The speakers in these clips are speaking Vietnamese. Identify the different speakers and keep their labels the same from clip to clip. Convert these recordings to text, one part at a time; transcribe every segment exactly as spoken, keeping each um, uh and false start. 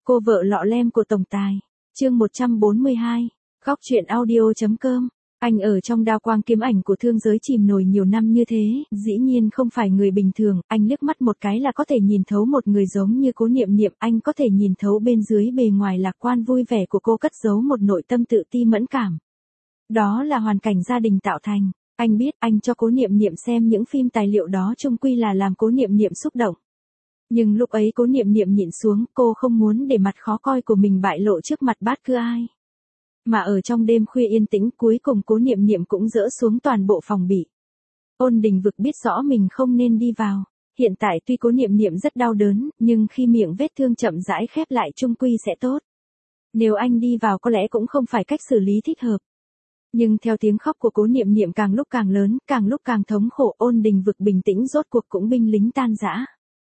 Speaker 1: Cô vợ lọ lem của tổng tài. Chương một trăm bốn mươi hai. Góc truyện audio.com. Anh ở trong đao quang kiếm ảnh của thương giới chìm nổi nhiều năm như thế, dĩ nhiên không phải người bình thường, anh liếc mắt một cái là có thể nhìn thấu một người giống như Cố Niệm Niệm, anh có thể nhìn thấu bên dưới bề ngoài lạc quan vui vẻ của cô cất giấu một nội tâm tự ti mẫn cảm. Đó là hoàn cảnh gia đình tạo thành, anh biết anh cho Cố Niệm Niệm xem những phim tài liệu đó chung quy là làm Cố Niệm Niệm xúc động. Nhưng lúc ấy Cố Niệm Niệm nhịn xuống, cô không muốn để mặt khó coi của mình bại lộ trước mặt bất cứ ai. Mà ở trong đêm khuya yên tĩnh cuối cùng Cố Niệm Niệm cũng dỡ xuống toàn bộ phòng bị. Ôn Đình Vực biết rõ mình không nên đi vào. Hiện tại tuy Cố Niệm Niệm rất đau đớn, nhưng khi miệng vết thương chậm rãi khép lại chung quy sẽ tốt. Nếu anh đi vào có lẽ cũng không phải cách xử lý thích hợp. Nhưng theo tiếng khóc của Cố Niệm Niệm càng lúc càng lớn, càng lúc càng thống khổ, Ôn Đình Vực bình tĩnh rốt cuộc cũng binh lính tan rã.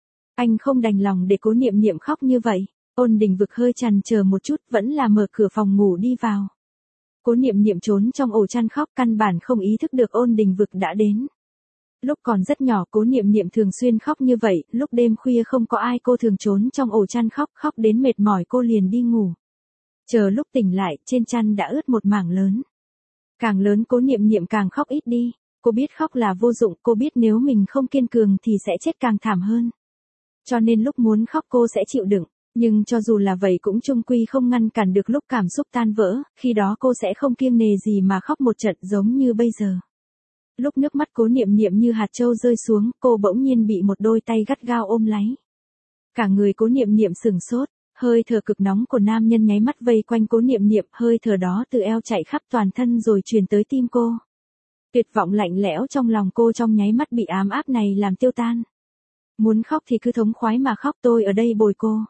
Speaker 1: Anh không đành lòng để Cố Niệm Niệm khóc như vậy. Ôn Đình Vực hơi chần chờ một chút, vẫn là mở cửa phòng ngủ đi vào. Cố Niệm Niệm trốn trong ổ chăn khóc, căn bản không ý thức được Ôn Đình Vực đã đến. Lúc còn rất nhỏ Cố Niệm Niệm thường xuyên khóc như vậy, lúc đêm khuya không có ai cô thường trốn trong ổ chăn khóc, khóc đến mệt mỏi cô liền đi ngủ. Chờ lúc tỉnh lại, trên chăn đã ướt một mảng lớn. Càng lớn Cố Niệm Niệm càng khóc ít đi, cô biết khóc là vô dụng, cô biết nếu mình không kiên cường thì sẽ chết càng thảm hơn. Cho nên lúc muốn khóc cô sẽ chịu đựng. Nhưng cho dù là vậy cũng chung quy không ngăn cản được lúc cảm xúc tan vỡ, khi đó cô sẽ không kiêng nề gì mà khóc một trận giống như bây giờ. Lúc nước mắt Cố Niệm Niệm như hạt châu rơi xuống, cô bỗng nhiên bị một đôi tay gắt gao ôm lấy. Cả người Cố Niệm Niệm sừng sốt, hơi thở cực nóng của nam nhân nháy mắt vây quanh Cố Niệm Niệm, hơi thở đó từ eo chạy khắp toàn thân rồi truyền tới tim cô. Tuyệt vọng lạnh lẽo trong lòng cô trong nháy mắt bị ám áp này làm tiêu tan. Muốn khóc thì cứ thống khoái mà khóc, tôi ở đây bồi cô.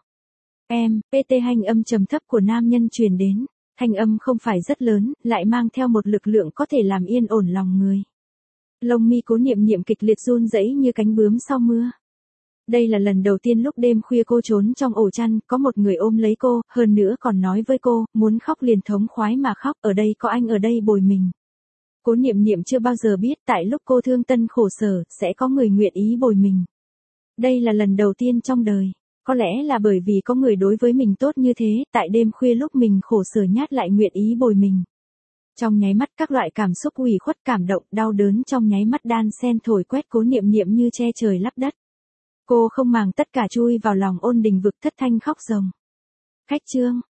Speaker 1: Em, pê tê thanh âm trầm thấp của nam nhân truyền đến, thanh âm không phải rất lớn, lại mang theo một lực lượng có thể làm yên ổn lòng người. Lông mi Cố Niệm Niệm kịch liệt run rẩy như cánh bướm sau mưa. Đây là lần đầu tiên lúc đêm khuya cô trốn trong ổ chăn, có một người ôm lấy cô, hơn nữa còn nói với cô, muốn khóc liền thống khoái mà khóc, ở đây có anh ở đây bồi mình. Cố Niệm Niệm chưa bao giờ biết tại lúc cô thương tân khổ sở, sẽ có người nguyện ý bồi mình. Đây là lần đầu tiên trong đời. Có lẽ là bởi vì có người đối với mình tốt như thế, tại đêm khuya lúc mình khổ sở nhát lại nguyện ý bồi mình. Trong nháy mắt các loại cảm xúc ủy khuất, cảm động, đau đớn trong nháy mắt đan xen thổi quét Cố Niệm Niệm như che trời lấp đất. Cô không màng tất cả chui vào lòng Ôn Đình Vực thất thanh khóc ròng. Khách trương,